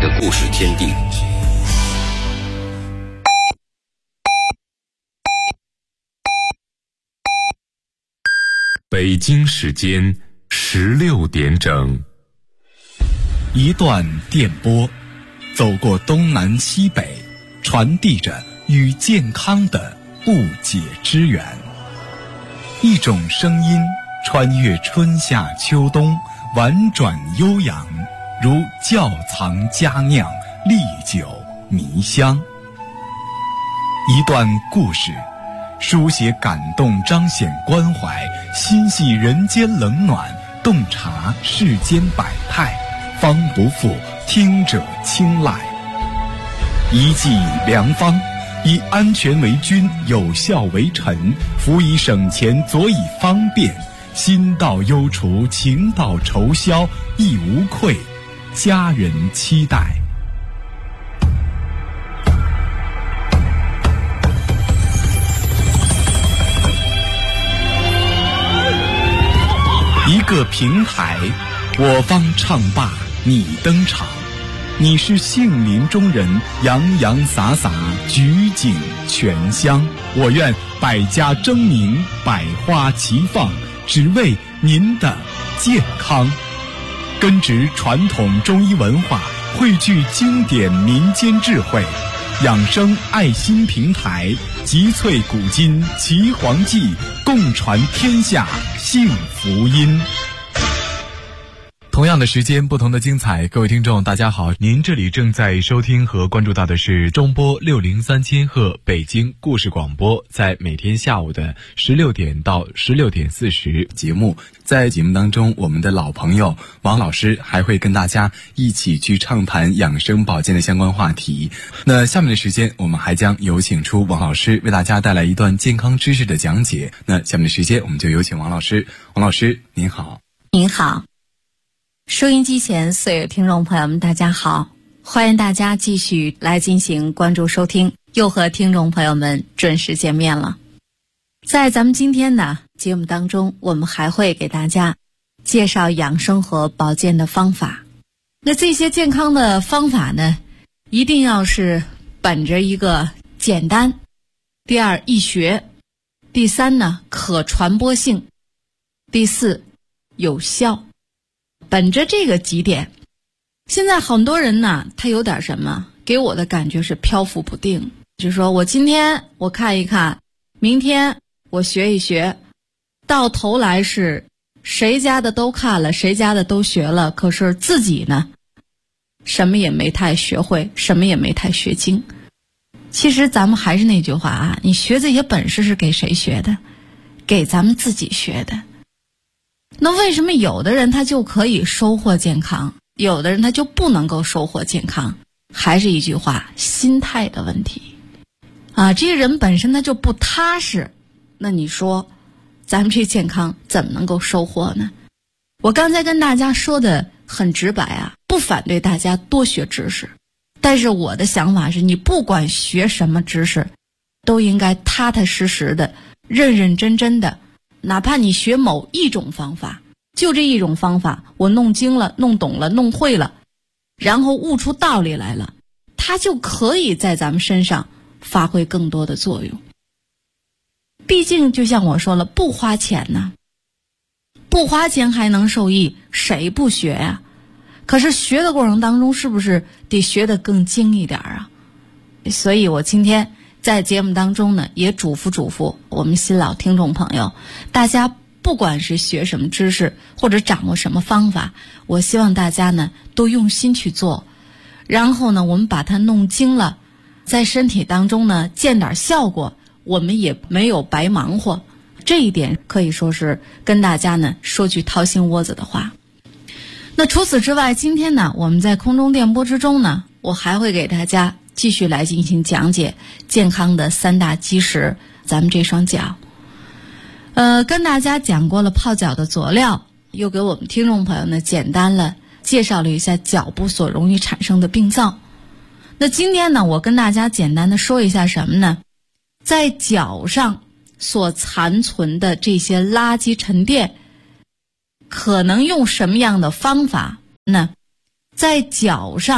的故事天地。 北京时间16点整， 一段电波，走过东南西北，传递着与健康的不解之缘。一种声音穿越春夏秋冬，婉转悠扬，如窖藏佳酿，历久弥香。一段故事，书写感动，彰显关怀，心系人间冷暖，洞察世间百态，方不负听者青睐。一剂良方，以安全为君，有效为臣，辅以省钱，佐以方便，心到忧除，情到愁消，亦无愧，家人期待。一个平台，我方唱罢你登场，你是杏林中人，洋洋洒洒，举景全香。我愿百家争鸣，百花齐放，只为您的健康。根植传统中医文化，汇聚经典民间智慧，养生爱心平台，集萃古今奇黄记，共传天下幸福音。同样的时间，不同的精彩。各位听众大家好，您这里正在收听和关注到的是中波603千赫北京故事广播，在每天下午的16点到16点40节目。在节目当中，我们的老朋友王老师还会跟大家一起去畅谈养生保健的相关话题。那下面的时间，我们还将有请出王老师为大家带来一段健康知识的讲解。那下面的时间，我们就有请王老师。王老师您好。 您好，收音机前所有听众朋友们大家好，欢迎大家继续来进行关注收听，又和听众朋友们准时见面了。在咱们今天的节目当中，我们还会给大家介绍养生和保健的方法。那这些健康的方法呢，一定要是本着一个简单，第二易学，第三呢可传播性，第四有效。本着这个几点，现在很多人呢，他有点什么，给我的感觉是漂浮不定，就是说我今天我看一看，明天我学一学，到头来是谁家的都看了，谁家的都学了，可是自己呢，什么也没太学会，什么也没太学精。其实咱们还是那句话啊，你学这些本事是给谁学的？给咱们自己学的。那为什么有的人他就可以收获健康，有的人他就不能够收获健康？还是一句话，心态的问题啊！这个人本身他就不踏实，那你说咱们这健康怎么能够收获呢？我刚才跟大家说的很直白啊，不反对大家多学知识，但是我的想法是，你不管学什么知识，都应该踏踏实实的，认认真真的。哪怕你学某一种方法，就这一种方法，我弄精了，弄懂了，弄会了，然后悟出道理来了，它就可以在咱们身上发挥更多的作用。毕竟就像我说了，不花钱呢，不花钱还能受益，谁不学呀？可是学的过程当中，是不是得学得更精一点啊？所以我今天在节目当中呢，也嘱咐我们新老听众朋友，大家不管是学什么知识或者掌握什么方法，我希望大家呢都用心去做，然后呢我们把它弄精了，在身体当中呢见点效果，我们也没有白忙活。这一点可以说是跟大家呢说句掏心窝子的话。那除此之外，今天呢我们在空中电波之中呢，我还会给大家继续来进行讲解健康的3大基石，咱们这双脚。跟大家讲过了泡脚的佐料，又给我们听众朋友呢简单了介绍了一下脚部所容易产生的病灶。那今天呢，我跟大家简单的说一下什么呢？在脚上所残存的这些垃圾沉淀，可能用什么样的方法呢？在脚上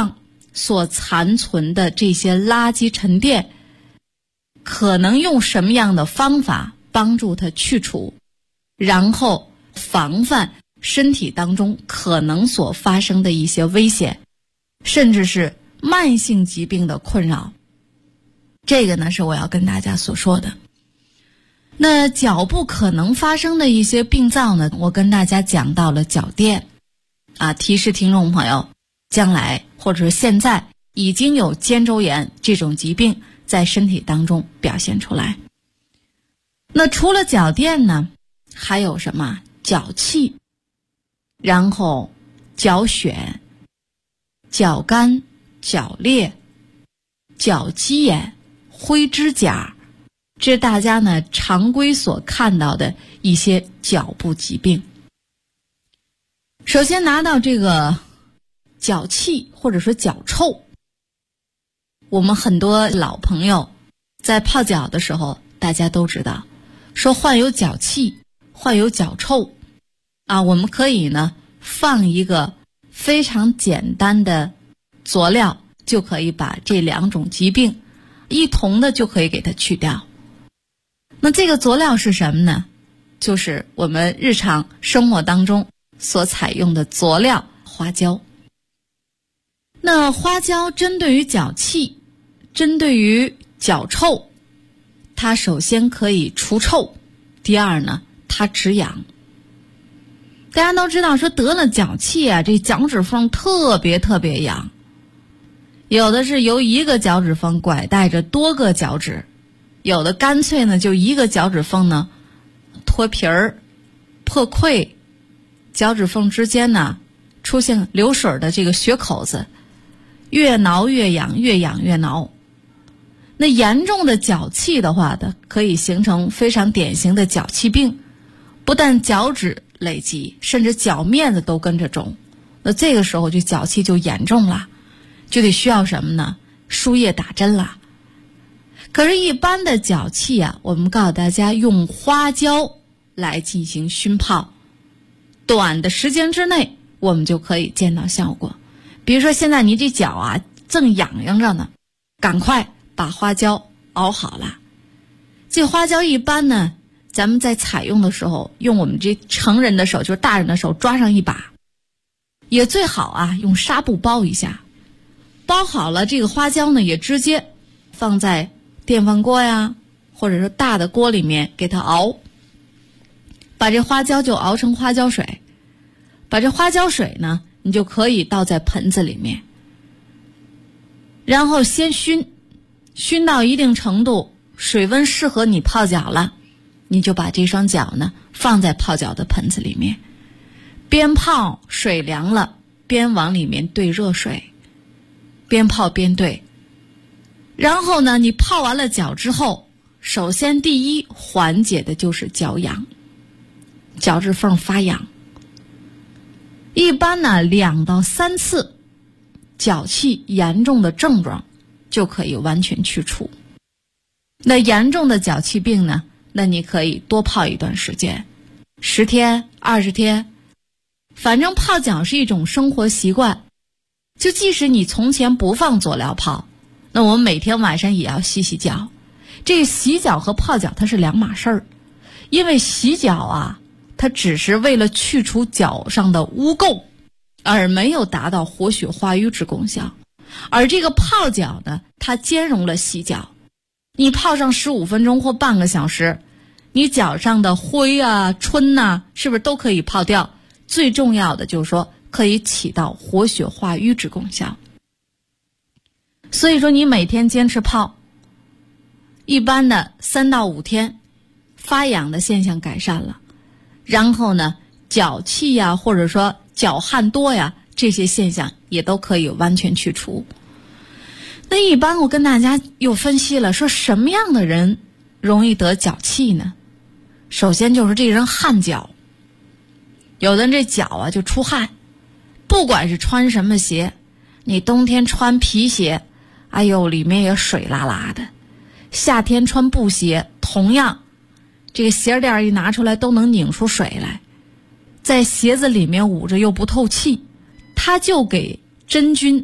所残存的这些垃圾沉淀，可能用什么样的方法帮助它去除，然后防范身体当中可能所发生的一些危险，甚至是慢性疾病的困扰。这个呢是我要跟大家所说的。那脚部可能发生的一些病灶呢，我跟大家讲到了脚垫提示听众朋友，将来或者是现在已经有肩周炎这种疾病在身体当中表现出来。那除了脚垫呢，还有什么？脚气，然后脚癣、脚干、脚裂、脚鸡眼、灰指甲，这是大家呢常规所看到的一些脚部疾病。首先拿到这个脚气或者说脚臭，我们很多老朋友在泡脚的时候，大家都知道说患有脚气，患有脚臭我们可以呢放一个非常简单的佐料，就可以把这两种疾病一同的就可以给它去掉。那这个佐料是什么呢？就是我们日常生活当中所采用的佐料花椒。那花椒针对于脚气，针对于脚臭，它首先可以除臭，第二呢它止痒。大家都知道说得了脚气这脚趾缝特别痒，有的是由一个脚趾缝拐带着多个脚趾，有的干脆呢就一个脚趾缝呢脱皮儿、破溃，脚趾缝之间呢出现流水的这个血口子，越挠越痒，越痒越挠。那严重的脚气的话的，可以形成非常典型的脚气病，不但脚趾累积，甚至脚面子都跟着肿。那这个时候就脚气就严重了，就得需要什么呢？输液打针了。可是一般的脚气我们告诉大家用花椒来进行熏泡，短的时间之内我们就可以见到效果。比如说现在你这脚正痒痒着呢，赶快把花椒熬好了。这花椒一般呢，咱们在采用的时候用我们这成人的手，就是大人的手抓上一把，也最好用纱布包一下。包好了这个花椒呢，也直接放在电饭锅或者说大的锅里面给它熬，把这花椒就熬成花椒水。把这花椒水呢，你就可以倒在盆子里面，然后先熏到一定程度，水温适合你泡脚了，你就把这双脚呢放在泡脚的盆子里面，边泡水凉了，边往里面兑热水，边泡边兑。然后呢，你泡完了脚之后，首先第一缓解的就是脚痒，脚趾缝发痒。一般呢2到3次，脚气严重的症状就可以完全去除。那严重的脚气病呢，那你可以多泡一段时间，10天、20天，反正泡脚是一种生活习惯。就即使你从前不放佐料泡，那我们每天晚上也要洗洗脚。这洗脚和泡脚它是两码事儿，因为洗脚它只是为了去除脚上的污垢，而没有达到活血化瘀之功效。而这个泡脚呢，它兼容了洗脚。你泡上15分钟或半个小时，你脚上的灰春是不是都可以泡掉？最重要的就是说可以起到活血化瘀之功效。所以说你每天坚持泡，一般的3到5天，发痒的现象改善了，然后呢脚气或者说脚汗多这些现象也都可以完全去除。那一般我跟大家又分析了，说什么样的人容易得脚气呢？首先就是这人汗脚，有的人这脚就出汗，不管是穿什么鞋，你冬天穿皮鞋，哎呦里面也水啦啦的，夏天穿布鞋，同样这个鞋垫一拿出来都能拧出水来，在鞋子里面捂着又不透气，它就给真菌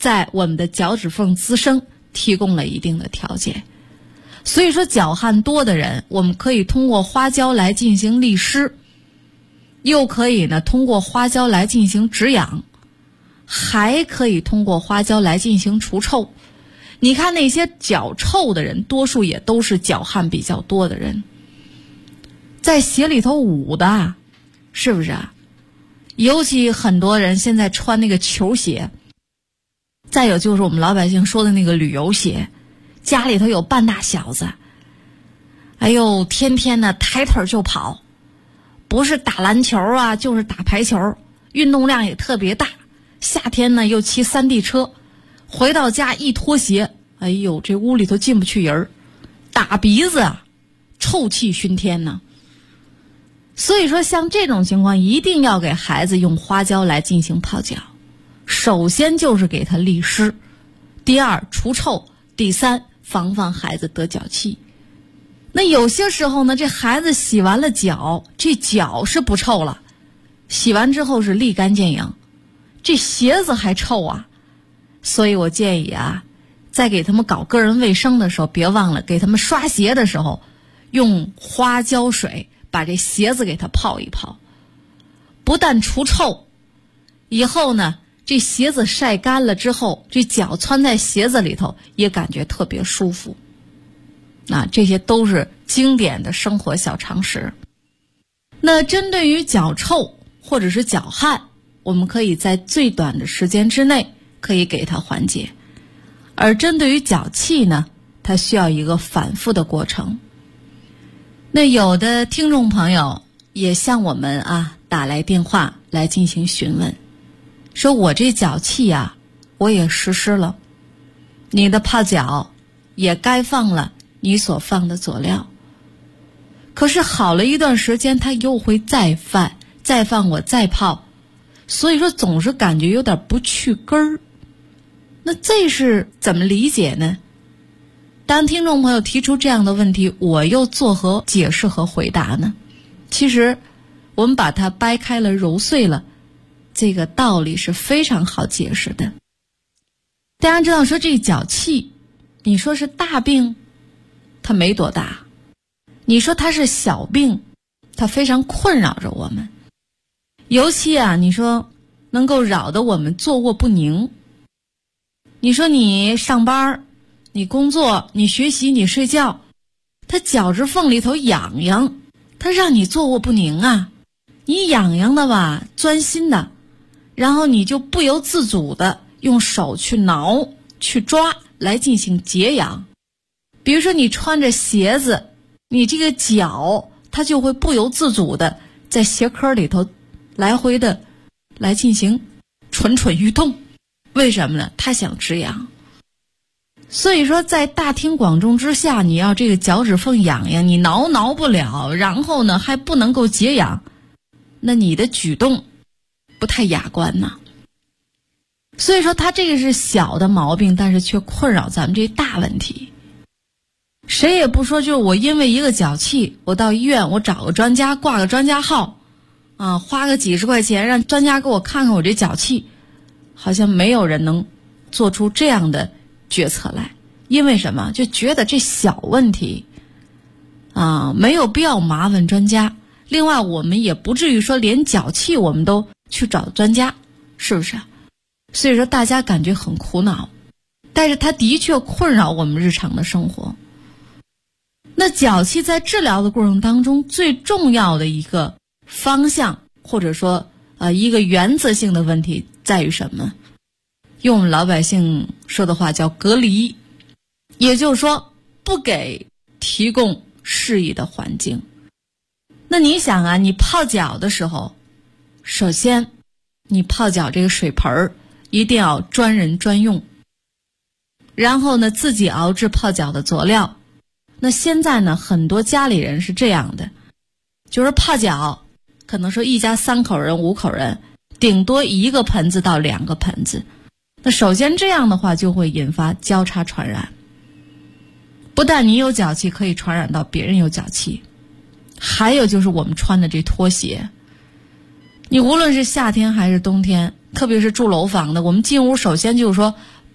在我们的脚趾缝滋生提供了一定的条件。所以说脚汗多的人，我们可以通过花椒来进行利湿，又可以呢通过花椒来进行止痒，还可以通过花椒来进行除臭。你看那些脚臭的人，多数也都是脚汗比较多的人，在鞋里头捂的，是不是啊？尤其很多人现在穿那个球鞋，再有就是我们老百姓说的那个旅游鞋，家里头有半大小子，哎呦，天天呢抬腿就跑，不是打篮球啊就是打排球，运动量也特别大。夏天呢又骑3D 车，回到家一脱鞋，哎呦，这屋里头进不去人，打鼻子啊，臭气熏天呢。所以说像这种情况一定要给孩子用花椒来进行泡脚，首先就是给他利湿，第二除臭，第三防范孩子得脚气。那有些时候呢，这孩子洗完了脚，这脚是不臭了，洗完之后是立竿见影，这鞋子还臭啊。所以我建议啊，在给他们搞个人卫生的时候，别忘了给他们刷鞋的时候用花椒水把这鞋子给它泡一泡，不但除臭，以后呢这鞋子晒干了之后，这脚穿在鞋子里头也感觉特别舒服。这些都是经典的生活小常识。那针对于脚臭或者是脚汗，我们可以在最短的时间之内可以给它缓解，而针对于脚气呢，它需要一个反复的过程。那有的听众朋友也向我们打来电话来进行询问，说我这脚气我也实施了，你的泡脚也该放了你所放的佐料，可是好了一段时间它又会再犯，我再泡，所以说总是感觉有点不去根儿。那这是怎么理解呢？当听众朋友提出这样的问题，我又作何解释和回答呢？其实我们把它掰开了揉碎了，这个道理是非常好解释的。大家知道说这脚气，你说是大病，它没多大；你说它是小病，它非常困扰着我们。尤其你说能够扰得我们坐卧不宁。你说你上班，你工作，你学习，你睡觉，它脚趾缝里头痒痒，它让你坐卧不宁啊。你痒痒的吧，钻心的，然后你就不由自主的用手去挠去抓来进行解痒。比如说你穿着鞋子，你这个脚它就会不由自主的在鞋壳里头来回的来进行蠢蠢欲动。为什么呢？它想止痒。所以说在大庭广众之下，你要这个脚趾缝痒痒，你挠不了，然后呢还不能够解痒，那你的举动不太雅观呐。所以说它这个是小的毛病，但是却困扰咱们这大问题。谁也不说就是我因为一个脚气，我到医院我找个专家挂个专家号花个几十块钱让专家给我看看我这脚气，好像没有人能做出这样的决策来。因为什么？就觉得这小问题没有必要麻烦专家。另外我们也不至于说连脚气我们都去找专家，是不是？所以说大家感觉很苦恼，但是它的确困扰我们日常的生活。那脚气在治疗的过程当中，最重要的一个方向或者说一个原则性的问题在于什么？用我们老百姓说的话叫隔离，也就是说不给提供适宜的环境。那你想你泡脚的时候，首先你泡脚这个水盆一定要专人专用，然后呢自己熬制泡脚的佐料。那现在呢很多家里人是这样的，就是泡脚可能说一家3口人5口人，顶多1个盆子到2个盆子。那首先这样的话就会引发交叉传染，不但你有脚气可以传染到别人有脚气，还有就是我们穿的这拖鞋，你无论是夏天还是冬天，特别是住楼房的，我们进屋首先就是说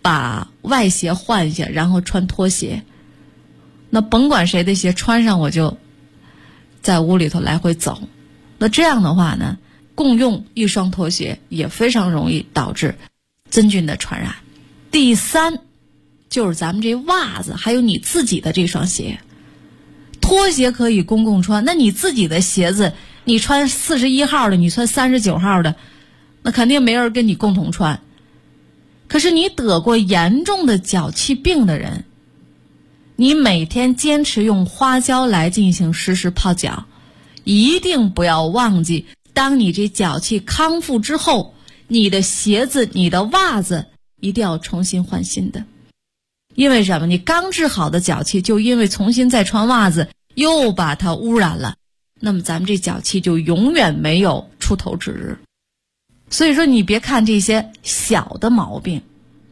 把外鞋换一下，然后穿拖鞋。那甭管谁的鞋穿上，我就在屋里头来回走。那这样的话呢，共用一双拖鞋也非常容易导致真菌的传染。第三，就是咱们这袜子，还有你自己的这双鞋。拖鞋可以公共穿，那你自己的鞋子，你穿41号的，你穿39号的，那肯定没人跟你共同穿。可是你得过严重的脚气病的人，你每天坚持用花椒来进行实时泡脚，一定不要忘记，当你这脚气康复之后，你的鞋子、你的袜子一定要重新换新的。因为什么？你刚治好的脚气，就因为重新再穿袜子，又把它污染了，那么咱们这脚气就永远没有出头之日。所以说，你别看这些小的毛病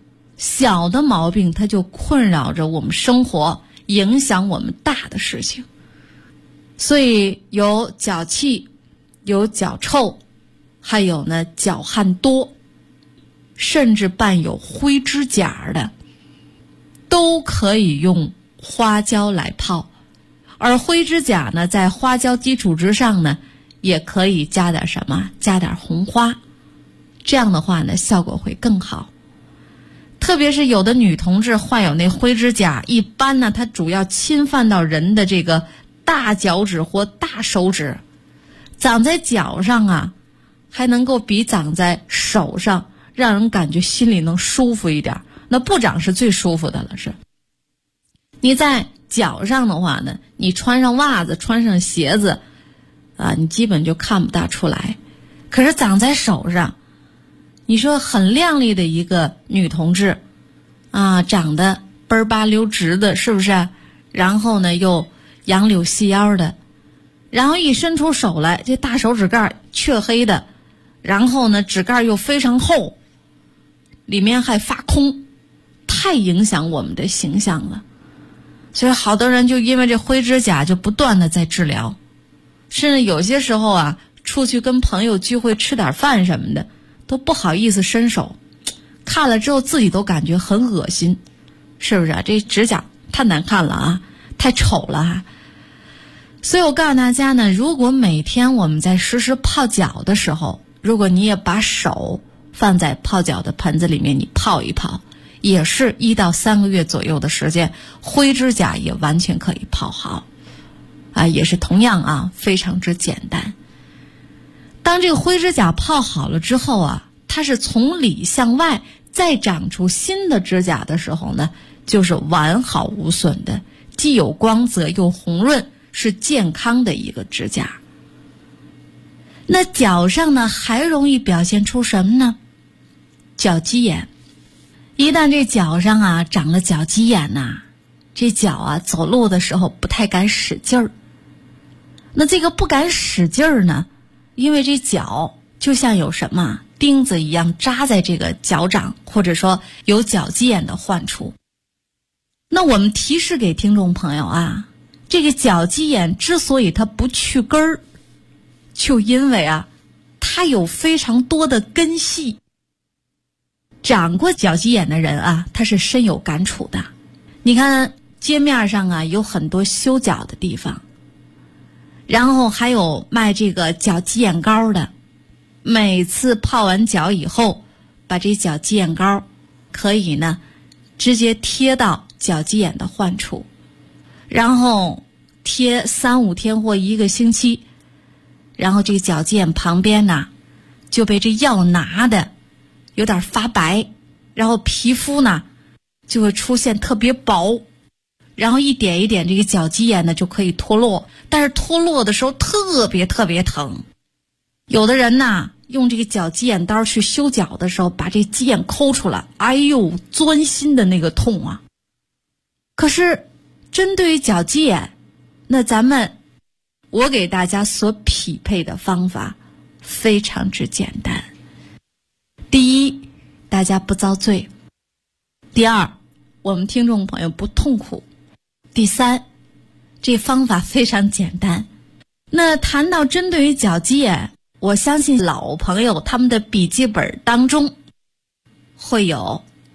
它就困扰着我们生活，影响我们大的事情。所以有脚气，有脚臭，还有呢脚汗多，甚至伴有灰指甲的，都可以用花椒来泡。而灰指甲呢，在花椒基础之上呢，也可以加点什么？加点红花。这样的话呢，效果会更好。特别是有的女同志患有那灰指甲，一般呢，它主要侵犯到人的这个大脚趾或大手指，长在脚上啊，还能够比长在手上让人感觉心里能舒服一点。那不长是最舒服的了，是。你在脚上的话呢，你穿上袜子，穿上鞋子啊，你基本就看不大出来。可是长在手上，你说很靓丽的一个女同志啊，长得倍儿吧溜直的，是不是？然后呢又杨柳细腰的，然后一伸出手来，这大手指盖黢黑的，然后呢指盖又非常厚，里面还发空，太影响我们的形象了。所以好多人就因为这灰指甲就不断的在治疗，甚至有些时候啊，出去跟朋友聚会吃点饭什么的，都不好意思伸手，看了之后自己都感觉很恶心，是不是啊？这指甲太难看了啊，太丑了啊。所以我告诉大家呢，如果每天我们在实时泡脚的时候，如果你也把手放在泡脚的盆子里面，你泡一泡，也是1到3个月左右的时间，灰指甲也完全可以泡好啊，也是同样啊，非常之简单。当这个灰指甲泡好了之后啊，它是从里向外再长出新的指甲的时候呢，就是完好无损的，既有光泽又红润，是健康的一个指甲。那脚上呢，还容易表现出什么呢？脚鸡眼。一旦这脚上啊长了脚鸡眼呐，这脚啊走路的时候不太敢使劲儿。那这个不敢使劲儿呢，因为这脚就像有什么钉子一样扎在这个脚掌，或者说有脚鸡眼的患处。那我们提示给听众朋友啊，这个脚鸡眼之所以它不去根儿，就因为啊它有非常多的根系。长过脚鸡眼的人啊，他是深有感触的。你看街面上啊有很多修脚的地方，然后还有卖这个脚鸡眼膏的，每次泡完脚以后，把这脚鸡眼膏可以呢直接贴到脚鸡眼的患处，然后贴3-5天或1个星期，然后这个脚鸡眼旁边呢就被这药拿的有点发白，然后皮肤呢就会出现特别薄，然后一点一点这个脚鸡眼呢就可以脱落，但是脱落的时候特别疼。有的人呢用这个脚鸡眼刀去修脚的时候，把这鸡眼抠出来，哎呦，钻心的那个痛啊。可是针对于脚鸡眼，那我给大家所匹配的方法非常之简单。第一，大家不遭罪；第二，我们听众朋友不痛苦；第三，这方法非常简单。那谈到针对于脚鸡眼，我相信老朋友他们的笔记本当中会有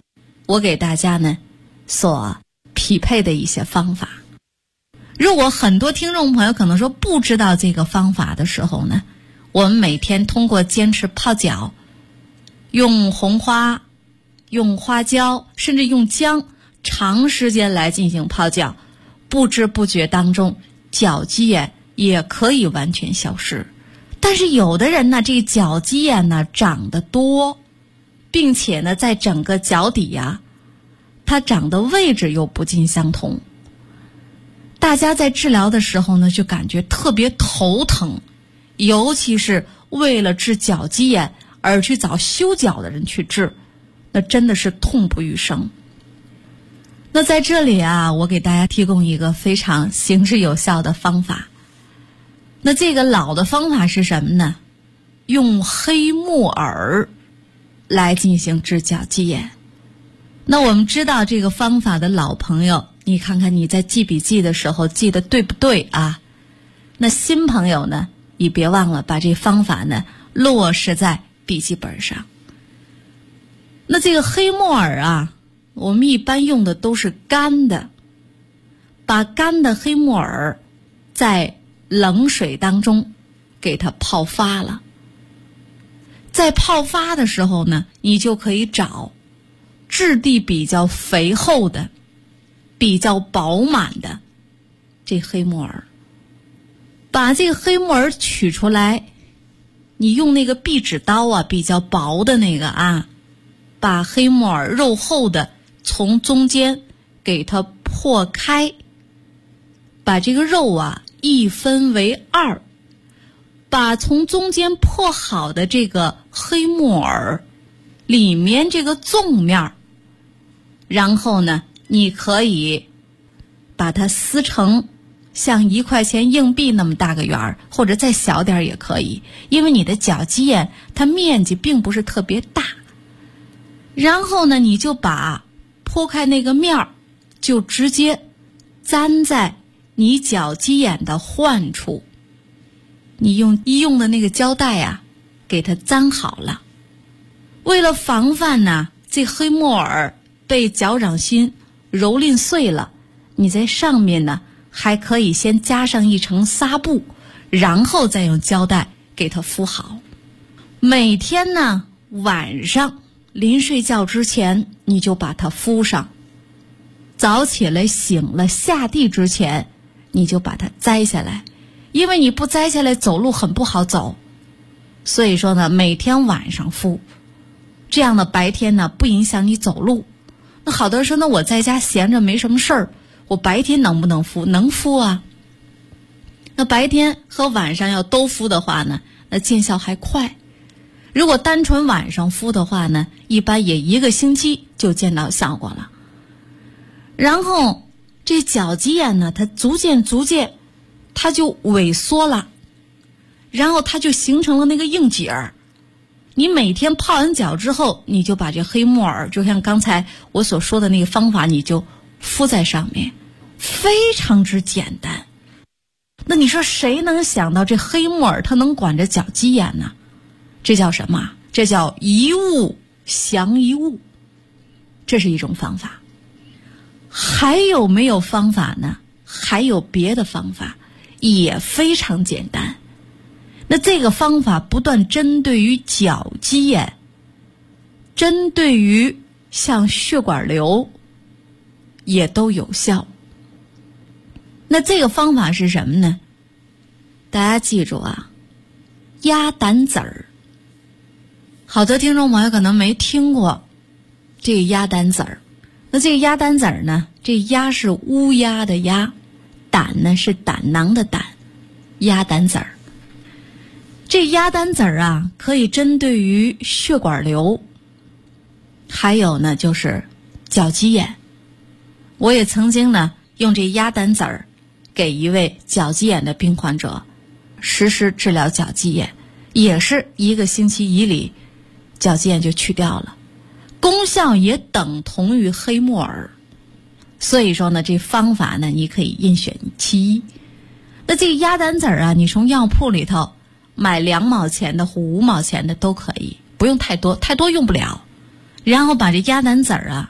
我给大家呢所匹配的一些方法。如果很多听众朋友可能说不知道这个方法的时候呢，我们每天通过坚持泡脚，用红花、用花椒，甚至用姜，长时间来进行泡脚，不知不觉当中脚鸡眼也可以完全消失。但是有的人呢，这脚鸡眼呢长得多，并且呢在整个脚底它长的位置又不尽相同，大家在治疗的时候呢就感觉特别头疼，尤其是为了治脚鸡眼而去找修脚的人去治，那真的是痛不欲生。那在这里我给大家提供一个非常行之有效的方法。那这个老的方法是什么呢？用黑木耳来进行治脚鸡眼。那我们知道这个方法的老朋友，你看看你在记笔记的时候记得对不对啊？那新朋友呢，你别忘了把这方法呢落实在笔记本上。那这个黑木耳我们一般用的都是干的，把干的黑木耳在冷水当中给它泡发了。在泡发的时候呢，你就可以找质地比较肥厚的、比较饱满的这黑木耳，把这个黑木耳取出来，你用那个壁纸刀比较薄的那个把黑木耳肉厚的从中间给它破开，把这个肉一分为二，把从中间破好的这个黑木耳里面这个纵面，然后呢你可以把它撕成像1块钱硬币那么大个圆儿，或者再小点也可以，因为你的脚鸡眼它面积并不是特别大。然后呢你就把剖开那个面儿就直接粘在你脚鸡眼的患处，你用医用的那个胶带给它粘好了。为了防范呢这黑木耳被脚掌心蹂躏碎了，你在上面呢还可以先加上一层纱布，然后再用胶带给它敷好。每天呢晚上临睡觉之前你就把它敷上，早起来醒了下地之前你就把它摘下来，因为你不摘下来走路很不好走，所以说呢每天晚上敷，这样的白天呢不影响你走路。那好多人说，那我在家闲着没什么事儿，我白天能不能敷？能敷啊。那白天和晚上要都敷的话呢，那见效还快。如果单纯晚上敷的话呢，一般也1个星期就见到效果了。然后这脚鸡眼呢，它逐渐它就萎缩了，然后它就形成了那个硬结儿。你每天泡完脚之后，你就把这黑木耳，就像刚才我所说的那个方法，你就敷在上面，非常之简单。那你说谁能想到这黑木耳它能管着脚鸡眼呢？这叫什么？这叫一物降一物，这是一种方法。还有没有方法呢？还有别的方法，也非常简单。那这个方法不但针对于脚鸡眼，针对于像血管瘤也都有效。那这个方法是什么呢？大家记住鸭胆籽儿。好多听众朋友可能没听过这个鸭胆籽儿。那这个鸭胆籽儿呢，这鸭是乌鸦的鸭，胆呢是胆囊的胆，鸭胆籽儿。这鸭胆籽儿可以针对于血管瘤，还有呢就是脚鸡眼。我也曾经呢用这鸭胆籽儿给一位脚鸡眼的病患者实施治疗脚鸡眼，也是1个星期以里脚鸡眼就去掉了，功效也等同于黑木耳。所以说呢这方法呢你可以任选其一。那这个鸭胆籽儿你从药铺里头买2毛钱的或5毛钱的都可以，不用太多，太多用不了。然后把这鸭胆籽儿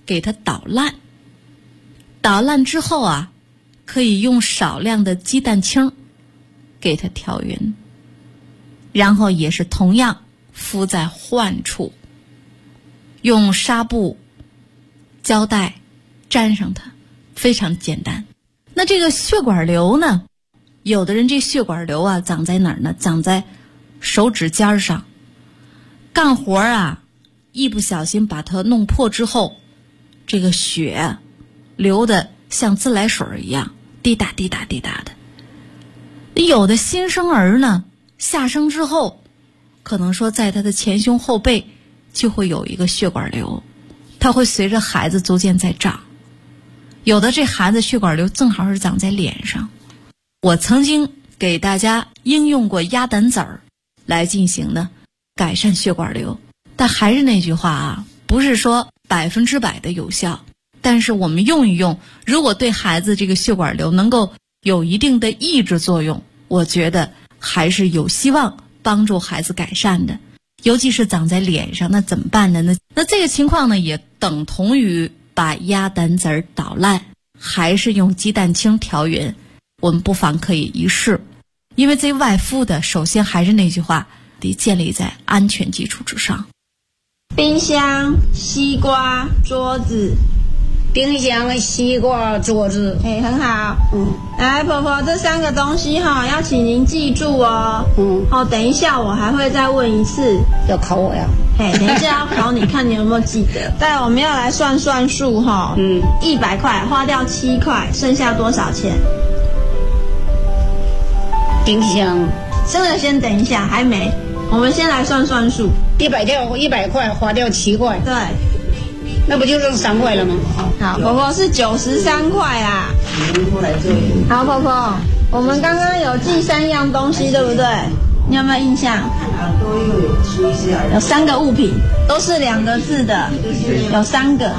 给它捣烂。捣烂之后啊，可以用少量的鸡蛋清给它调匀，然后也是同样敷在患处，用纱布、胶带粘上它，非常简单。那这个血管瘤呢，有的人这血管瘤啊长在哪儿呢？长在手指尖上，干活啊一不小心把它弄破之后，这个血流的像自来水一样滴答滴答滴答的。有的新生儿呢，下生之后可能说在他的前胸后背就会有一个血管瘤，它会随着孩子逐渐在长。有的这孩子血管瘤正好是长在脸上。我曾经给大家应用过鸭胆籽儿来进行呢改善血管瘤，但还是那句话啊，不是说100%的有效，但是我们用一用，如果对孩子这个血管瘤能够有一定的抑制作用，我觉得还是有希望帮助孩子改善的。尤其是长在脸上，那怎么办呢？那这个情况呢，也等同于把鸭胆籽儿捣烂，还是用鸡蛋清调匀，我们不妨可以一试。因为这外敷的，首先还是那句话，得建立在安全基础之上。 冰箱、西瓜、桌子。 冰箱、西瓜、桌子。 很好。来，婆婆，这3个东西哈，要请您记住哦。等一下我还会再问一次。 要考我呀？ 等一下要考你，看你有没有记得。再我们要来算数哈。100块花掉7块，剩下多少钱？ 冰箱。 这个先等一下，还没。我们先来算数。 100块花掉7块。 对。 那不就剩3块了吗？ 好，婆婆是93块啦。好，婆婆，我们刚刚有记3样东西，对不对？你有没有印象？有3个物品，都是2个字的，有3个。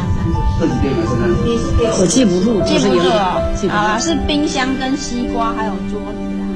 我记不住， 记不住哦。好啦，是冰箱跟西瓜还有桌子啊。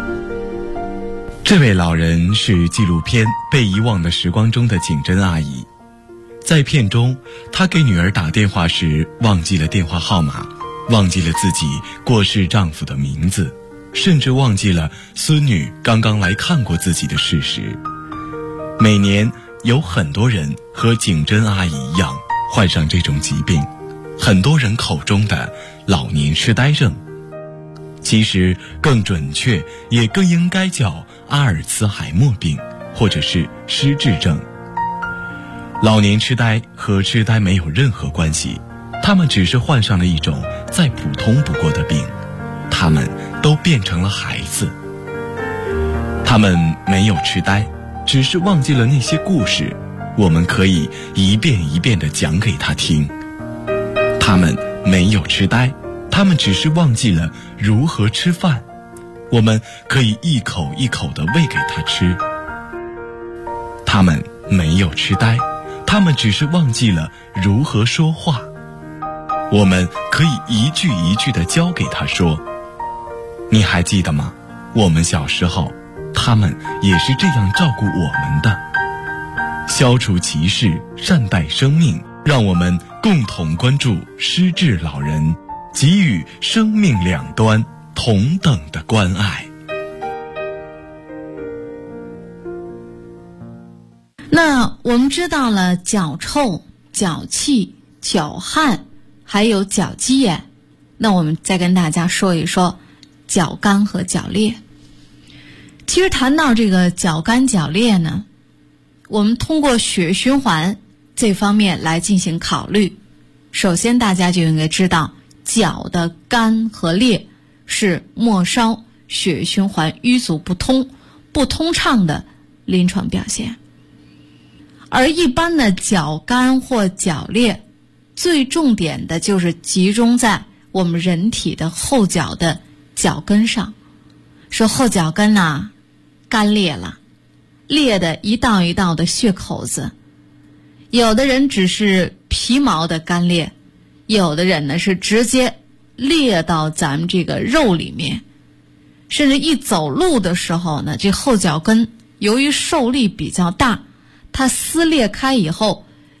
这位老人是纪录片《被遗忘的时光》中的景珍阿姨。在片中，她给女儿打电话时忘记了电话号码，忘记了自己过世丈夫的名字，甚至忘记了孙女刚刚来看过自己的事实。每年有很多人和景珍阿姨一样患上这种疾病，很多人口中的老年痴呆症，其实更准确也更应该叫阿尔茨海默病，或者是失智症。老年痴呆和痴呆没有任何关系，他们只是患上了一种再普通不过的病，他们都变成了孩子。他们没有痴呆，只是忘记了那些故事，我们可以一遍一遍地讲给他听。他们没有痴呆，他们只是忘记了如何吃饭，我们可以一口一口地喂给他吃。他们没有痴呆，他们只是忘记了如何说话，我们可以一句一句地教给他说。你还记得吗？我们小时候，他们也是这样照顾我们的。消除歧视，善待生命，让我们共同关注失智老人，给予生命两端同等的关爱。 那我们知道了脚臭、脚气、脚汗，还有脚鸡眼，那我们再跟大家说一说脚干和脚裂。其实谈到这个脚干脚裂呢，我们通过血循环这方面来进行考虑。首先大家就应该知道，脚的干和裂是末梢血循环淤阻不通畅的临床表现。而一般的脚干或脚裂，最重点的就是集中在我们人体的后脚的脚跟上。说后脚跟啊干裂了，裂的一道一道的血口子，有的人只是皮毛的干裂，有的人呢是直接裂到咱们这个肉里面，甚至一走路的时候呢，这后脚跟由于受力比较大，它撕裂开以后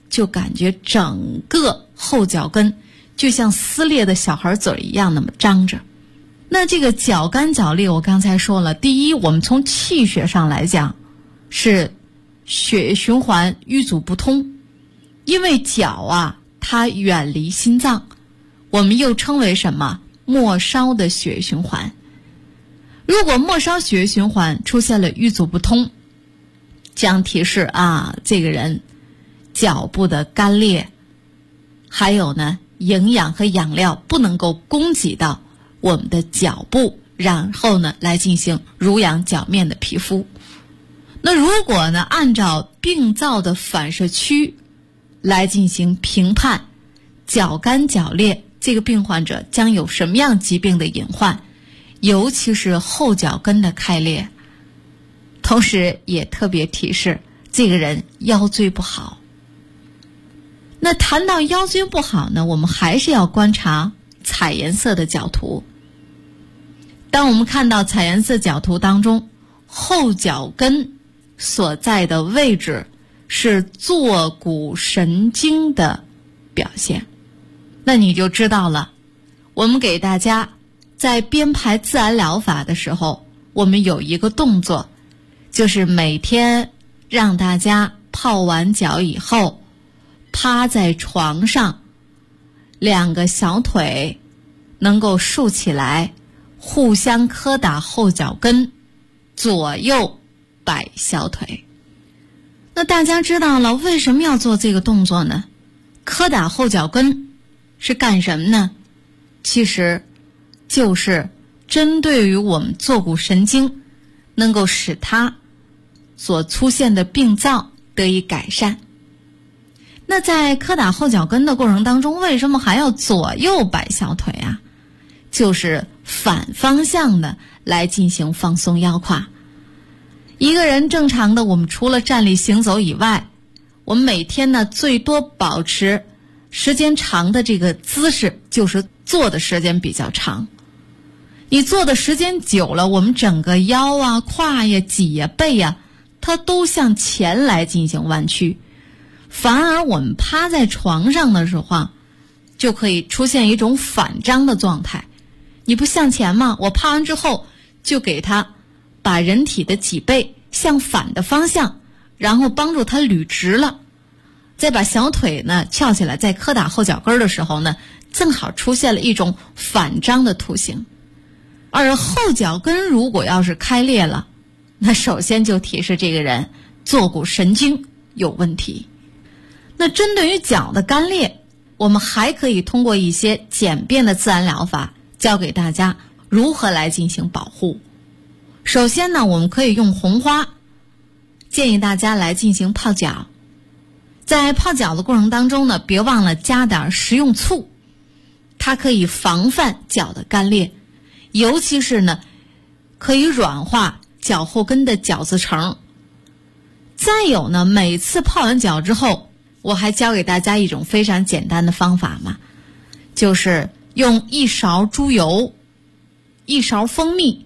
就感觉整个后脚跟就像撕裂的小孩嘴一样那么张着。那这个脚干脚裂，我刚才说了，第一，我们从气血上来讲是血液循环淤阻不通，因为脚啊它远离心脏，我们又称为什么？末梢的血液循环。如果末梢血液循环出现了淤阻不通，将提示啊，这个人脚部的干裂，还有呢，营养和养料不能够供给到我们的脚部，然后呢来进行濡养脚面的皮肤。那如果呢按照病灶的反射区来进行评判，脚干脚裂这个病患者将有什么样疾病的隐患，尤其是后脚跟的开裂。同时也特别提示这个人腰椎不好。那谈到腰椎不好呢，我们还是要观察彩颜色的脚图。当我们看到彩颜色脚图当中，后脚跟所在的位置是坐骨神经的表现，那你就知道了。我们给大家在编排自然疗法的时候，我们有一个动作，就是每天让大家泡完脚以后，趴在床上，两个小腿能够竖起来，互相磕打后脚跟，左右摆小腿。那大家知道了为什么要做这个动作呢？磕打后脚跟是干什么呢？其实就是针对于我们坐骨神经，能够使它所出现的病灶得以改善。那在磕打后脚跟的过程当中，为什么还要左右摆小腿啊？就是反方向的来进行放松腰胯。一个人正常的，我们除了站立行走以外，我们每天呢最多保持时间长的这个姿势，就是坐的时间比较长。你坐的时间久了，我们整个腰啊、胯呀、脊呀、背呀，它都向前来进行弯曲。反而我们趴在床上的时候，就可以出现一种反张的状态。你不向前吗？我趴完之后就给它把人体的脊背向反的方向，然后帮助它捋直了，再把小腿呢翘起来，在磕打后脚跟的时候呢，正好出现了一种反张的图形。而后脚跟如果要是开裂了，那首先就提示这个人坐骨神经有问题。那针对于脚的干裂，我们还可以通过一些简便的自然疗法教给大家如何来进行保护。首先呢，我们可以用红花，建议大家来进行泡脚。在泡脚的过程当中呢，别忘了加点食用醋，它可以防范脚的干裂，尤其是呢可以软化脚后跟的角质层。再有呢，每次泡完脚之后，我还教给大家一种非常简单的方法嘛，就是用1勺猪油、1勺蜂蜜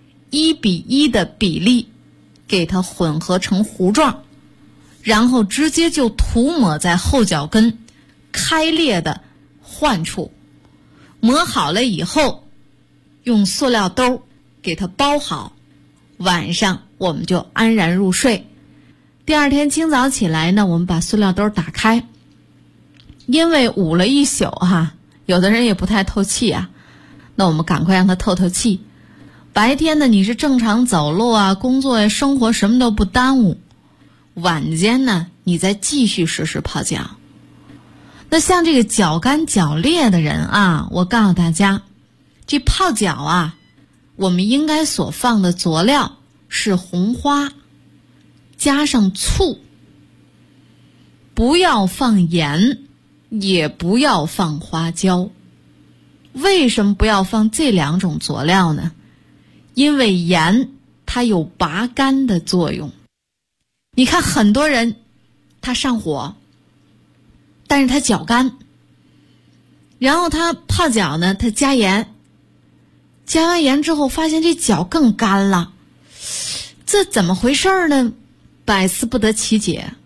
1:1的比例给它混合成糊状，然后直接就涂抹在后脚跟开裂的患处。抹好了以后，用塑料兜给它包好，晚上我们就安然入睡。第二天清早起来呢，我们把塑料兜打开，因为捂了一宿有的人也不太透气啊，那我们赶快让它透透气。白天呢，你是正常走路啊、工作呀、生活什么都不耽误，晚间呢，你再继续实施泡脚。那像这个脚干脚裂的人啊，我告诉大家，这泡脚啊，我们应该所放的佐料是红花加上醋，不要放盐，也不要放花椒。为什么不要放这2种佐料呢？因为盐它有拔干的作用。你看很多人他上火，但是他脚干，然后他泡脚呢，他加盐，加完盐之后发现这脚更干了，这怎么回事呢？百思不得其解。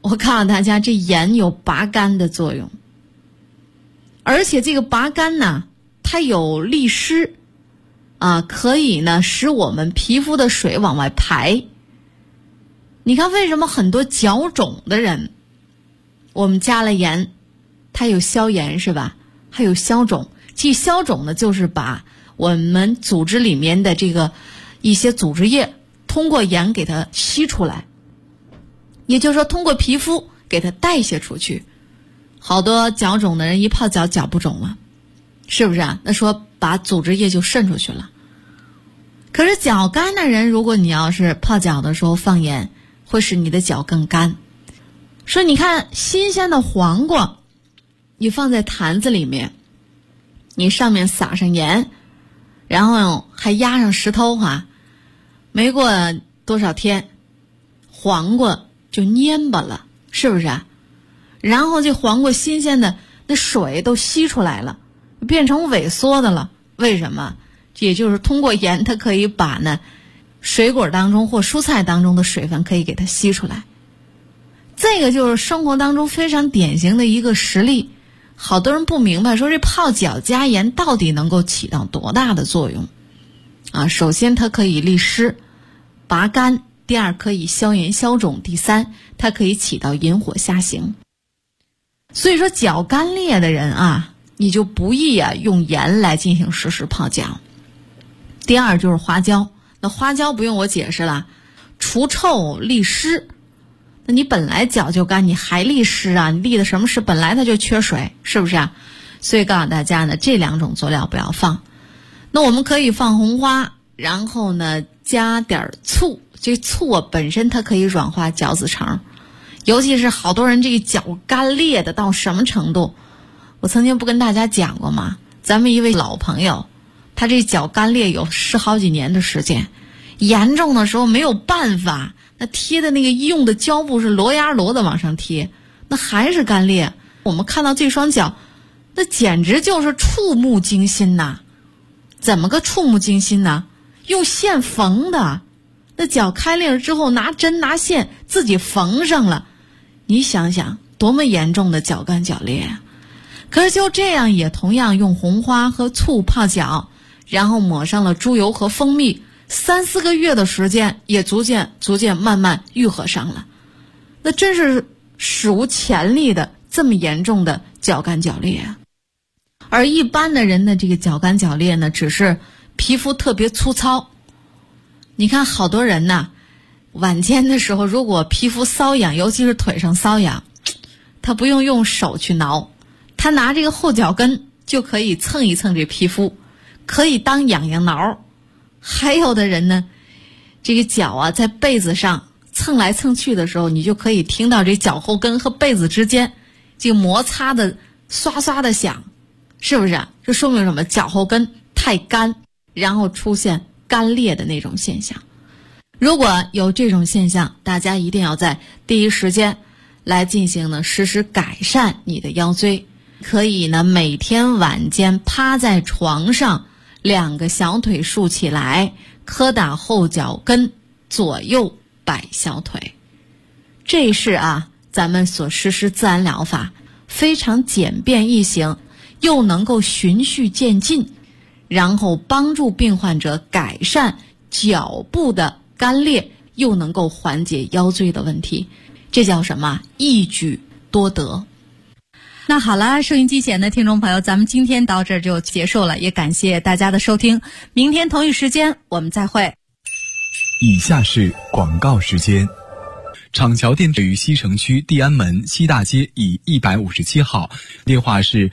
我告诉大家，这盐有拔干的作用，而且这个拔干呢，它有利湿啊，可以呢使我们皮肤的水往外排。你看为什么很多脚肿的人，我们加了盐，它有消炎是吧？还有消肿。其实消肿呢，就是把我们组织里面的这个一些组织液通过盐给它吸出来，也就是说通过皮肤给它代谢出去。好多脚肿的人一泡脚，脚不肿了，是不是啊？那说把组织液就渗出去了。可是脚干的人，如果你要是泡脚的时候放盐，会使你的脚更干。说你看新鲜的黄瓜，你放在坛子里面，你上面撒上盐，然后还压上石头没过多少天，黄瓜就蔫巴了，是不是啊？然后这黄瓜新鲜的那水都吸出来了，变成萎缩的了。为什么？也就是通过盐，它可以把呢水果当中或蔬菜当中的水分可以给它吸出来。这个就是生活当中非常典型的一个实例。好多人不明白，说这泡脚加盐到底能够起到多大的作用啊？首先它可以利湿拔干，第二可以消炎消肿，第三它可以起到引火下行。所以说脚干裂的人啊，你就不宜用盐来进行实时泡脚。第二就是花椒，那花椒不用我解释了，除臭利湿。那你本来脚就干，你还利湿啊？你利的什么湿？本来它就缺水，是不是啊？所以告诉大家呢，这两种佐料不要放。那我们可以放红花，然后呢加点醋。这醋本身它可以软化角质层，尤其是好多人这个脚干裂的到什么程度？我曾经不跟大家讲过吗？咱们一位老朋友，他这脚干裂有10好几年的时间，严重的时候没有办法，那贴的那个医用的胶布是罗压罗的往上贴，那还是干裂。我们看到这双脚，那简直就是触目惊心呐！怎么个触目惊心呢？用线缝的，那脚开裂了之后，拿针拿线自己缝上了。你想想，多么严重的脚干脚裂啊！可是就这样，也同样用红花和醋泡脚，然后抹上了猪油和蜂蜜，3、4个月的时间，也逐渐慢慢愈合上了。那真是史无前例的这么严重的脚干脚裂啊！而一般的人的这个脚干脚裂呢，只是皮肤特别粗糙。你看好多人呢，晚间的时候如果皮肤瘙痒，尤其是腿上瘙痒，他不用手去挠，他拿这个后脚跟就可以蹭一蹭这皮肤，可以当痒痒挠。还有的人呢，这个脚在被子上蹭来蹭去的时候，你就可以听到这脚后跟和被子之间这个摩擦的刷刷的响，是不是啊？这说明什么？脚后跟太干，然后出现干裂的那种现象。如果有这种现象，大家一定要在第一时间来进行呢实施改善你的腰椎。可以呢每天晚间趴在床上，2个小腿竖起来，磕打后脚跟，左右摆小腿。这是咱们所实施自然疗法，非常简便易行，又能够循序渐进，然后帮助病患者改善脚部的干裂，又能够缓解腰椎的问题。这叫什么？一举多得。那好了，收音机前的听众朋友，咱们今天到这儿就结束了，也感谢大家的收听。明天同一时间我们再会。 以下是广告时间。厂桥店位于西城区地安门西大街以157号，电话是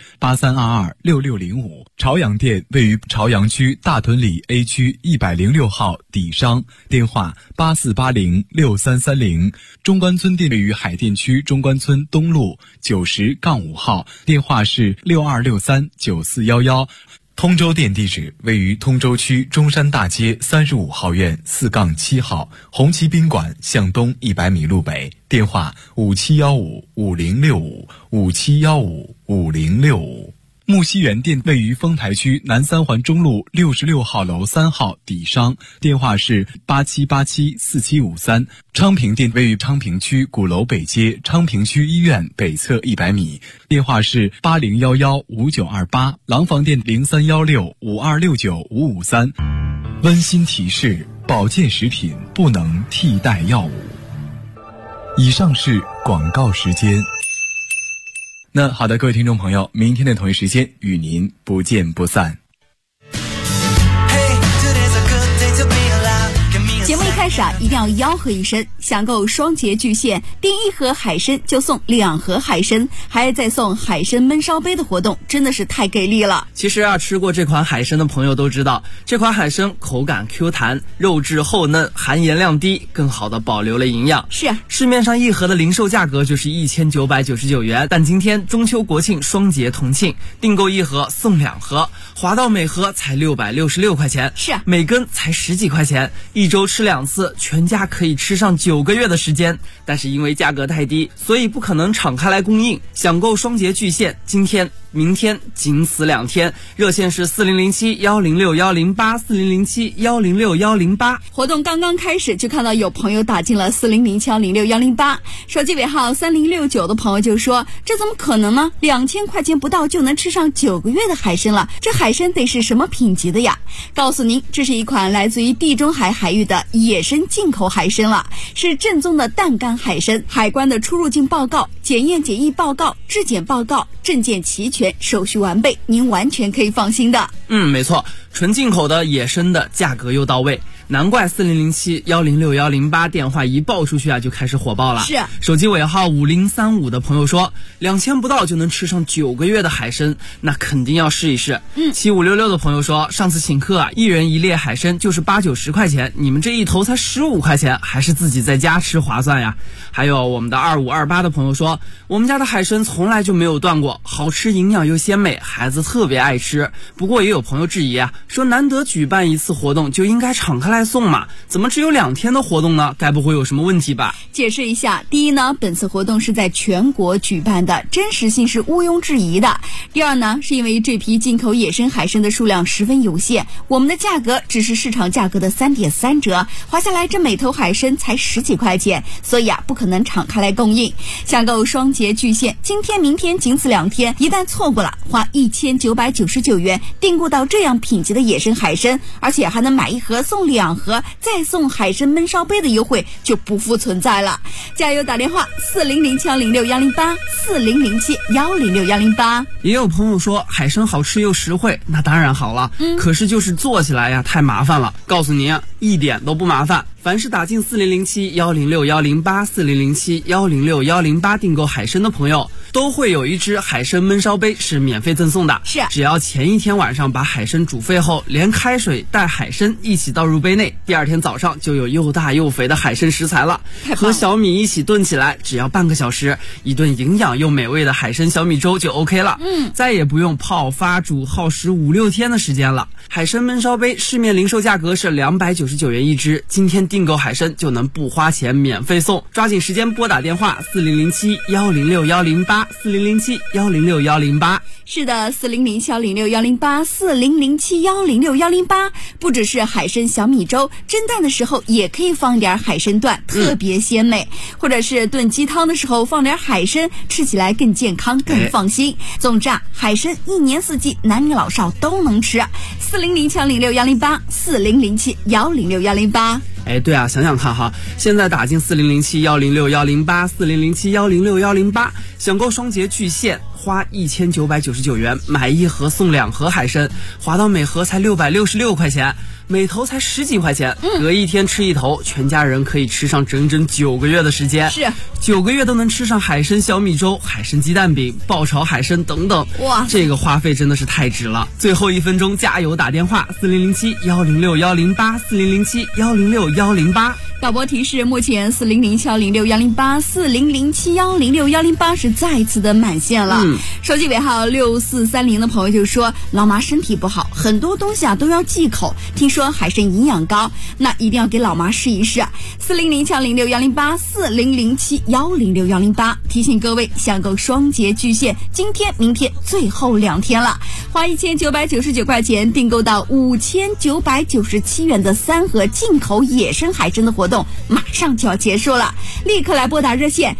83226605。朝阳店位于朝阳区大屯里 A 区106号底商，电话84806330。中关村店位于海淀区中关村东路90-5号，电话是62639411。通州店地址位于通州区中山大街35号院4-7号，红旗宾馆向东100米路北，电话57155065，57155065。 木樨园店位于丰台区南三环中路66号楼3号底商，电话是87874753。昌平店位于昌平区鼓楼北街昌平区医院北侧100米，电话是80115928。廊坊店031652695553。温馨提示：保健食品不能替代药物。以上是广告时间。那好的，各位听众朋友，明天的同一时间与您不见不散。 节目一开始一定要吆喝一声，享购双节巨献，订1盒海参就送2盒海参，还再送海参焖烧杯的活动，真的是太给力了。 其实吃过这款海参的朋友都知道，这款海参口感 Q 弹，肉质厚嫩，含盐量低，更好的保留了营养。 是， 市面上1盒的零售价格就是1999元，但今天中秋国庆双节同庆，订购1盒送2盒，划到每盒才666块钱， 是， 每根才10几块钱，1周吃2次，全家可以吃上9个月的时间。但是因为价格太低，所以不可能敞开来供应。享购双节巨献，今天明天仅此2天，热线是4007106108，4007106108。 活动刚刚开始，就看到有朋友打进了4007106108，手机尾号3069的朋友就说：这怎么可能呢？2000块钱不到就能吃上9个月的海参了，这海参得是什么品级的呀？告诉您，这是一款来自于地中海海域的野生进口海参了，是正宗的淡干海参，海关的出入境报告、检验检疫报告、质检报告，证件齐全，手续完备，您完全可以放心的。 没错，纯进口的野生的，价格又到位，难怪4007106108电话一报出去就开始火爆了。 是， 手机尾号5035的朋友说，2000不到就能吃上9个月的海参，那肯定要试一试。7566的朋友说，上次请客1人1列海参就是80-90块钱，你们这一头才15块钱，还是自己在家吃划算呀。还有我们的2528的朋友说，我们家的海参从来就没有断过，好吃，营养又鲜美，孩子特别爱吃。不过也有朋友质疑说难得举办一次活动就应该敞开来送嘛，怎么只有2天的活动呢？该不会有什么问题吧？ 解释一下，第一呢，本次活动是在全国举办的，真实性是毋庸置疑的。第二呢，是因为这批进口野生海参的数量十分有限，我们的价格只是市场价格的3.3折，划下来这每头海参才10几块钱，所以不可能敞开来供应。享购双节巨献，今天明天仅此2天，一旦错过了，花1999元订购到这样品级的野生海参，而且还能买1盒送2盒，再送海参焖烧杯的优惠就不复存在了。加油打电话4007106108，4007106108。 也有朋友说海参好吃又实惠，那当然好了，可是就是做起来太麻烦了。告诉您一点都不麻烦。凡是打进4007106108，4007106108订购海参的朋友，都会有1只海参焖烧杯是免费赠送的。 是， 只要前一天晚上把海参煮沸后，连开水带海参一起倒入杯内，第2天早上就有又大又肥的海参食材了，和小米一起炖起来，只要半个小时，一顿营养又美味的海参小米粥就 OK 了。再也不用泡发煮耗时5-6天的时间了。海参焖烧杯市面零售价格是299元1只，今天订购海参就能不花钱免费送，抓紧时间拨打电话4007106108，4007106108。 是的，4007106108，4007106108。不只是海参小米粥，蒸蛋的时候也可以放点海参段，特别鲜美。或者是炖鸡汤的时候放点海参，吃起来更健康更放心。总之海参1年4季男女老少都能吃。4007106108，4007106108。 对想想看现在打进4007106108，4007106108，享购双节巨献，花1999元买1盒送2盒海参，划到每盒才666块钱，每头才10几块钱，隔1天吃1头，全家人可以吃上整整9个月的时间。 是 9个月都能吃上海参小米粥、海参鸡蛋饼、爆炒海参等等。 哇， 这个花费真的是太值了。最后1分钟加油打电话，4007106108，4007106108。 导播提示：目前400-710-6108、400-710-6108是再次的满线了。手机尾号6430的朋友就说，老妈身体不好，很多东西都要忌口，听说海参营养高，那一定要给老妈试一试。400-710-6108、400-710-6108，提醒各位，限购双节巨献，今天明天最后2天了，花1999块钱订购到5997元的3盒进口野生海参的活动马上就要结束了，立刻来拨打热线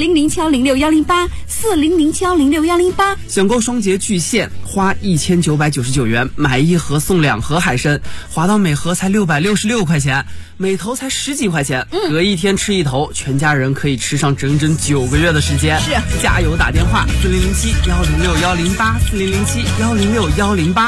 400-710-6108、400-710-6108。 选购双节巨献，花1999元买1盒送2盒海参，划到每盒才666块钱，每头才10几块钱，隔1天吃1头，全家人可以吃上整整9个月的时间。 是， 加油打电话4007-106-108 4007-106-108。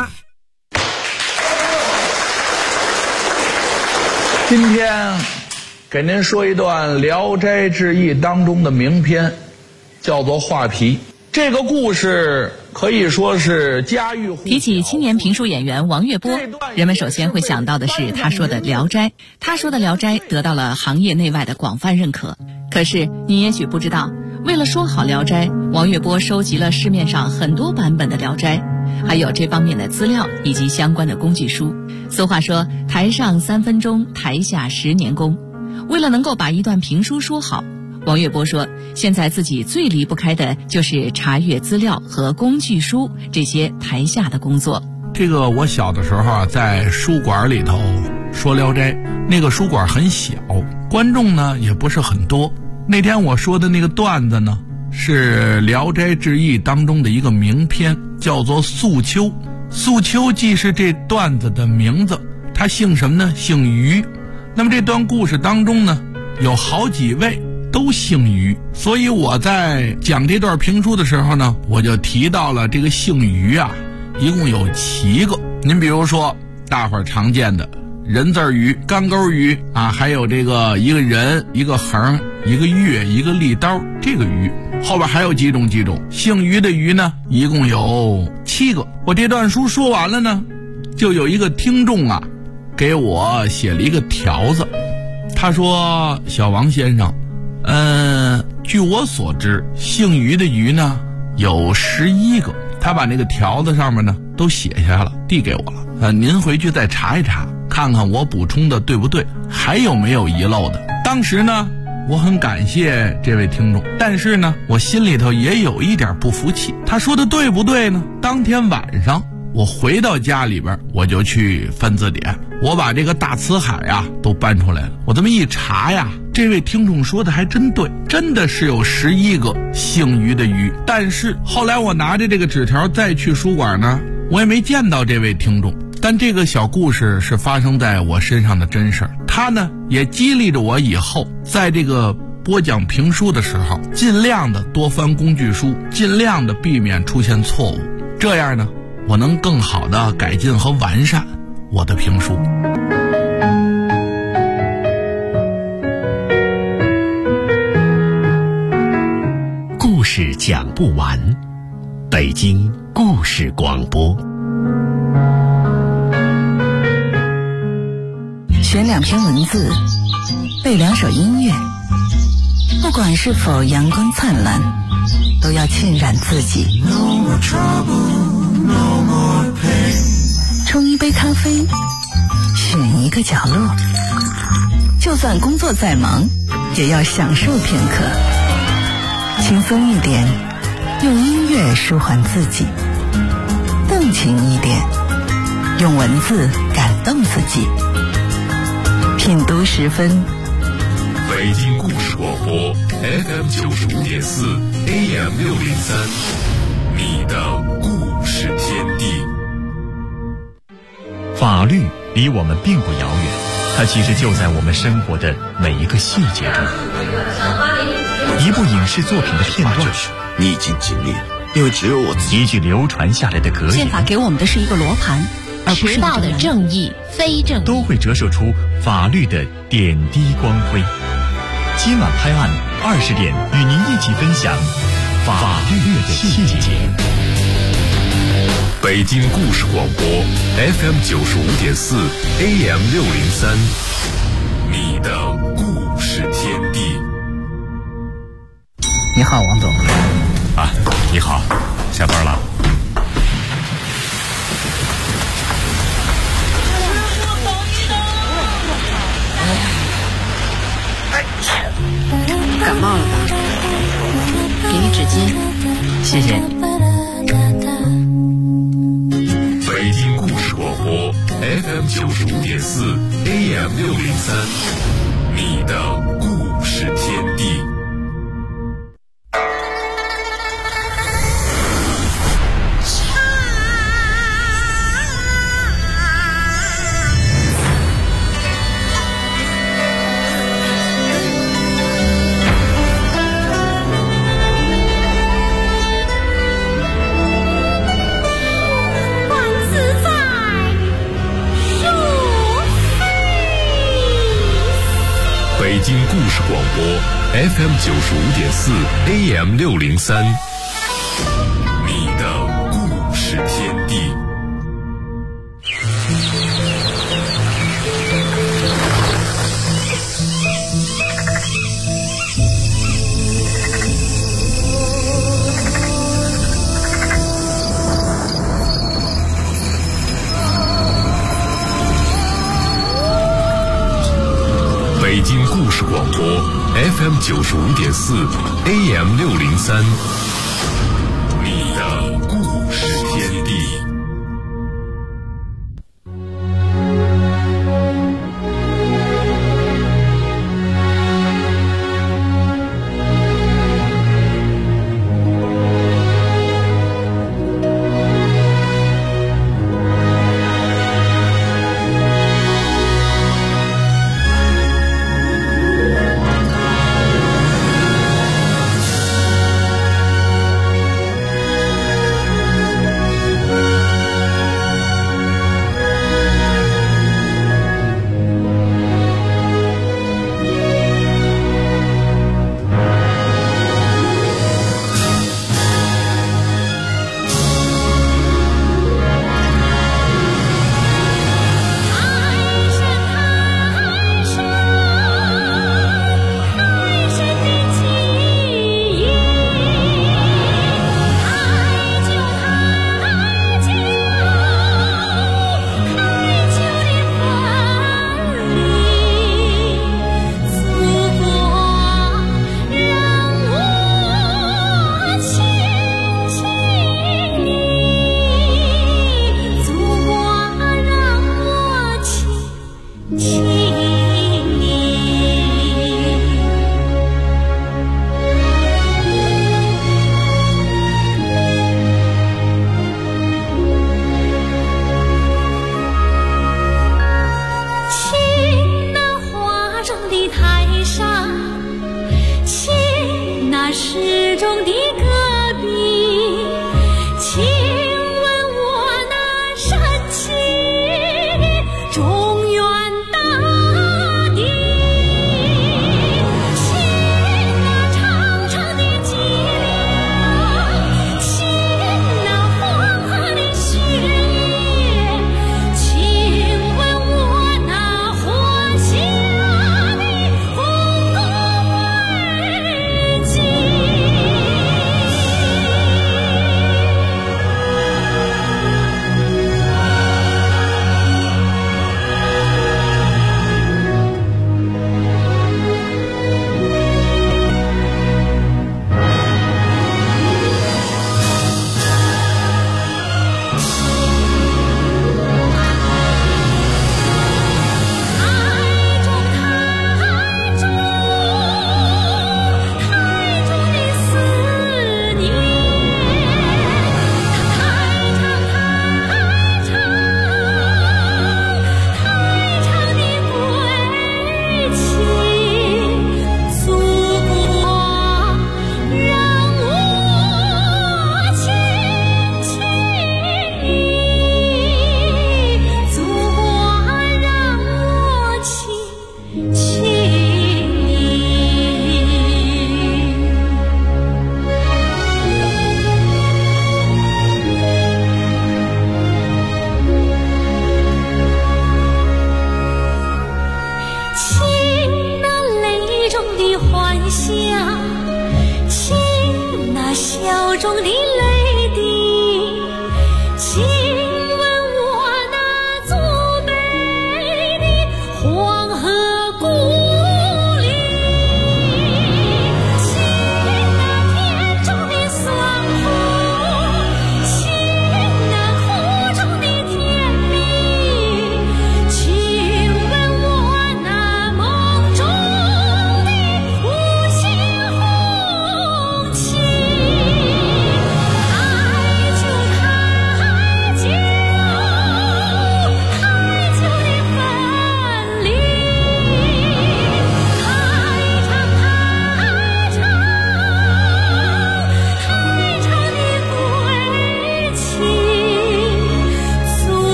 今天给您说一段《聊斋志异》当中的名篇，叫做画皮。这个故事可以说是家喻户晓。 提起青年评书演员王月波，人们首先会想到的是他说的《聊斋》。他说的《聊斋》得到了行业内外的广泛认可。可是你也许不知道，为了说好《聊斋》，王月波收集了市面上很多版本的《聊斋》，还有这方面的资料以及相关的工具书。俗话说，台上3分钟，台下10年功。为了能够把一段评书说好，王月波说，现在自己最离不开的就是查阅资料和工具书这些台下的工作。 这个我小的时候啊，在书馆里头说《聊斋》，那个书馆很小，观众呢也不是很多。那天我说的那个段子呢，是《聊斋志异》当中的一个名篇，叫做《素秋》。素秋既是这段子的名字，他姓什么呢？姓于。那么这段故事当中呢，有好几位都姓于，所以我在讲这段评书的时候呢，我就提到了这个姓于啊，一共有7个。您比如说大伙儿常见的人字鱼、干钩鱼啊，还有这个一个人、一个横、一个月、一个利刀，这个鱼后边还有几种姓于的鱼呢，一共有7个。我这段书说完了呢，就有一个听众啊给我写了一个条子，他说，小王先生，据我所知，姓于的于呢有11个。他把那个条子上面呢都写下了，递给我了。您回去再查一查，看看我补充的对不对，还有没有遗漏的。当时呢，我很感谢这位听众，但是呢，我心里头也有一点不服气。他说的对不对呢？当天晚上我回到家里边，我就去翻字典，我把这个大辞海啊都搬出来了。我这么一查呀，这位听众说的还真对，真的是有11个姓于的于。但是后来我拿着这个纸条再去书馆呢，我也没见到这位听众。但这个小故事是发生在我身上的真事儿，它呢也激励着我以后在这个播讲评书的时候，尽量的多翻工具书，尽量的避免出现错误，这样呢我能更好的改进和完善我的评书。 故事讲不完，北京故事广播。 选2篇文字，背2首音乐，不管是否阳光灿烂，都要浸染自己。冲一杯咖啡，选一个角落，就算工作再忙，也要享受片刻。轻松一点，用音乐舒缓自己；动情一点，用文字感动自己。品读10分， 北京故事广播 FM 95.4 AM 603，你的故事天地。 法律离我们并不遥远，它其实就在我们生活的每一个细节中。一部影视作品的片段， 你已经尽力了，因为只有我自己。 一句流传下来的格言， 宪法给我们的是一个罗盘，而不是迟到的正义、非正义， 都会折射出法律的点滴光辉。今晚拍案20点，与您一起分享法律的细节。 北京故事广播 FM 95.4 AM 603， 你的故事天地。 你好，王总。 啊，你好，下班了。 感冒了吧？给你纸巾。 谢谢。 北京故事广播 FM 95.4 AM 603，你的故事天地。北京故事广播 FM 95.4 AM 603，你的故事天地。北京故事广播 FM 95.4 AM 603，你的故事天地。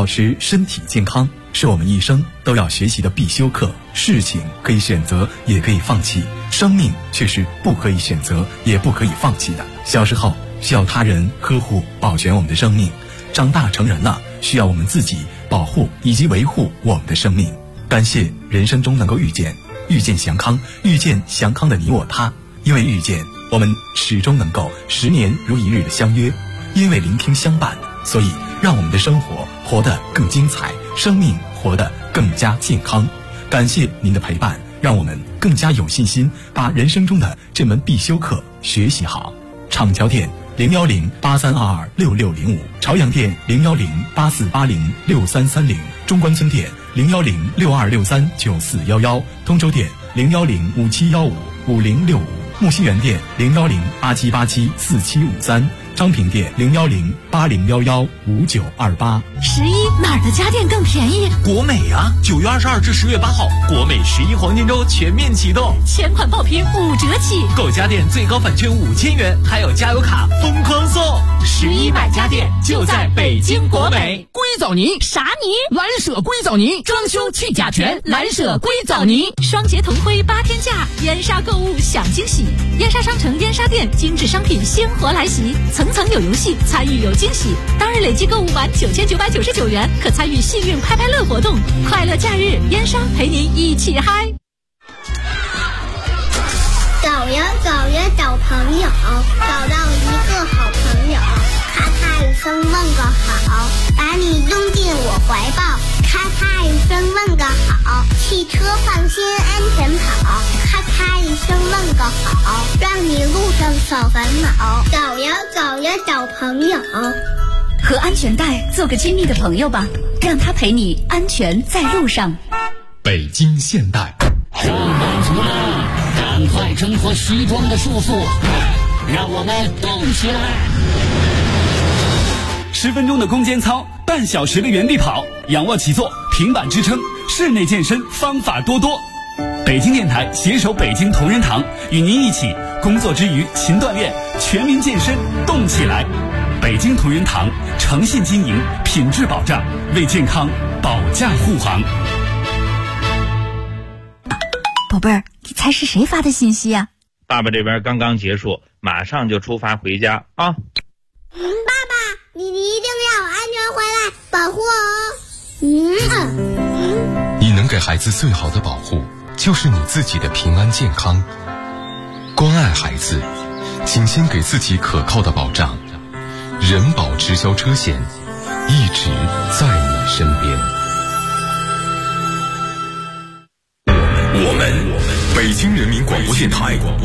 保持身体健康是我们一生都要学习的必修课。事情可以选择，也可以放弃，生命却是不可以选择，也不可以放弃的。小时候需要他人呵护保全我们的生命，长大成人了，需要我们自己保护以及维护我们的生命。感谢人生中能够遇见祥康，遇见祥康的你我他。因为遇见，我们始终能够10年如一日的相约；因为聆听相伴，所以让我们的生活活得更精彩，生命活得更加健康。感谢您的陪伴，让我们更加有信心把人生中的这门必修课学习好。厂桥店01083226605，朝阳店01084806330，中关村店01062639411，通州店01057155065，木樨园店01087874753，昌平店01080115928。 11哪儿的家电更便宜？ 国美啊！9月22至10月8号，国美11黄金周全面启动， 全款爆品5折起， 购家电最高返券5000元，还有加油卡疯狂送。11买家电就在北京国美。 硅藻泥啥泥？ 蓝舍硅藻泥，装修去甲醛，蓝舍硅藻泥， 双节同辉8天价，燕莎购物享惊喜，燕莎商城燕莎店精致商品鲜活来袭，层层有游戏，参与有惊喜。当日累计购物满9999元，可参与幸运拍拍乐活动。快乐假日，燕莎陪您一起嗨。 找呀找呀找朋友，找到一个好朋友，咔咔一声问个好，把你拥进我怀抱，咔咔一声问个好，汽车放心安全跑，咔咔一声问个好，让你路上少烦恼。找呀找呀找朋友， 和安全带做个亲密的朋友吧，让他陪你安全在路上。 北京现代， 上班族们，赶快挣脱西装的束缚，让我们动起来。 10分钟的攻坚操，半小时的原地跑，仰卧起坐，平板支撑，室内健身方法多多。北京电台携手北京同仁堂，与您一起工作之余勤锻炼，全民健身动起来。北京同仁堂诚信经营，品质保障，为健康保驾护航。 宝贝儿，你猜是谁发的信息呀？ 爸爸这边刚刚结束，马上就出发回家啊！ 爸爸，你一定要安全回来，保护我。 你能给孩子最好的保护，就是你自己的平安健康。关爱孩子，请先给自己可靠的保障。人保直销车险，一直在你身边。 我们北京人民广播电台